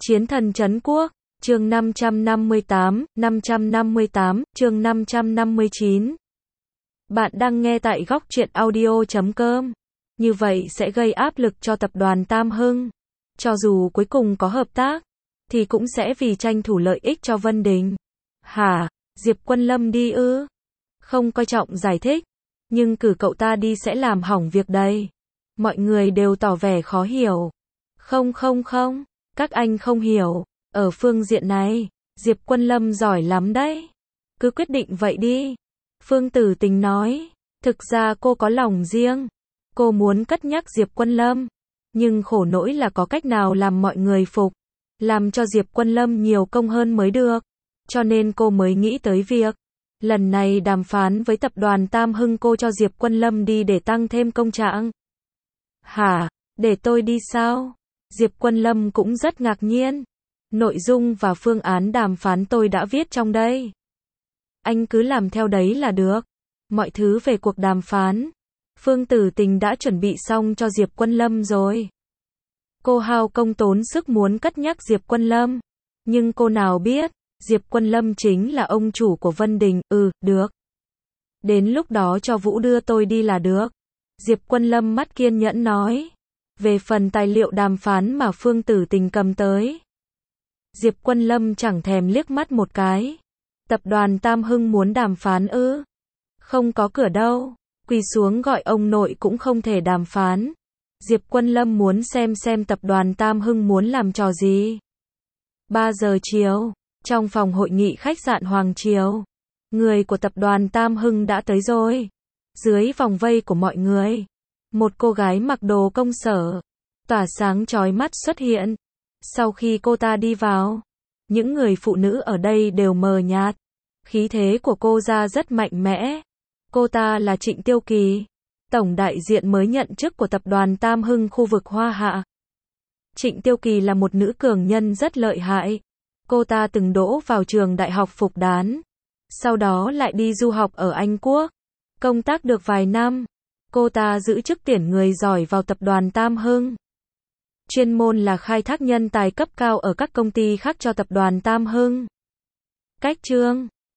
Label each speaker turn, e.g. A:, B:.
A: Chiến thần trấn quốc, chương 558, chương 559. Bạn đang nghe tại góc truyện audio.com. Như vậy sẽ gây áp lực cho tập đoàn Tam Hưng. Cho dù cuối cùng có hợp tác, thì cũng sẽ vì tranh thủ lợi ích cho Vân Đình. Hả? Diệp Quân Lâm đi ư? Không coi trọng giải thích. Nhưng cử cậu ta đi sẽ làm hỏng việc đây. Mọi người đều tỏ vẻ khó hiểu. Không, các anh không hiểu. Ở phương diện này, Diệp Quân Lâm giỏi lắm đấy. Cứ quyết định vậy đi. Phương Tử Tình nói. Thực ra cô có lòng riêng. Cô muốn cất nhắc Diệp Quân Lâm. Nhưng khổ nỗi là có cách nào làm mọi người phục. Làm cho Diệp Quân Lâm nhiều công hơn mới được. Cho nên cô mới nghĩ tới việc. Lần này đàm phán với tập đoàn Tam Hưng, cô cho Diệp Quân Lâm đi để tăng thêm công trạng. Hả? Để tôi đi sao? Diệp Quân Lâm cũng rất ngạc nhiên. Nội dung và phương án đàm phán tôi đã viết trong đây. Anh cứ làm theo đấy là được. Mọi thứ về cuộc đàm phán, Phương Tử Tình đã chuẩn bị xong cho Diệp Quân Lâm rồi. Cô hao công tốn sức muốn cất nhắc Diệp Quân Lâm. Nhưng cô nào biết, Diệp Quân Lâm chính là ông chủ của Vân Đình. Được. Đến lúc đó cho Vũ đưa tôi đi là được. Diệp Quân Lâm mắt kiên nhẫn nói. Về phần tài liệu đàm phán mà Phương Tử Tình cầm tới, Diệp Quân Lâm chẳng thèm liếc mắt một cái. Tập đoàn Tam Hưng muốn đàm phán ư? Không có cửa đâu. Quỳ xuống gọi ông nội cũng không thể đàm phán. Diệp Quân Lâm muốn xem tập đoàn Tam Hưng muốn làm trò gì. 3 giờ chiều, trong phòng hội nghị khách sạn Hoàng Triều, người của tập đoàn Tam Hưng đã tới rồi. Dưới vòng vây của mọi người, một cô gái mặc đồ công sở, tỏa sáng chói mắt xuất hiện. Sau khi cô ta đi vào, những người phụ nữ ở đây đều mờ nhạt. Khí thế của cô ra rất mạnh mẽ. Cô ta là Trịnh Tiêu Kỳ, tổng đại diện mới nhận chức của tập đoàn Tam Hưng khu vực Hoa Hạ. Trịnh Tiêu Kỳ là một nữ cường nhân rất lợi hại. Cô ta từng đỗ vào trường đại học Phục Đán, sau đó lại đi du học ở Anh Quốc. Công tác được vài năm, cô ta giữ chức tuyển người giỏi vào tập đoàn Tam Hưng. Chuyên môn là khai thác nhân tài cấp cao ở các công ty khác cho tập đoàn Tam Hưng. Cách chương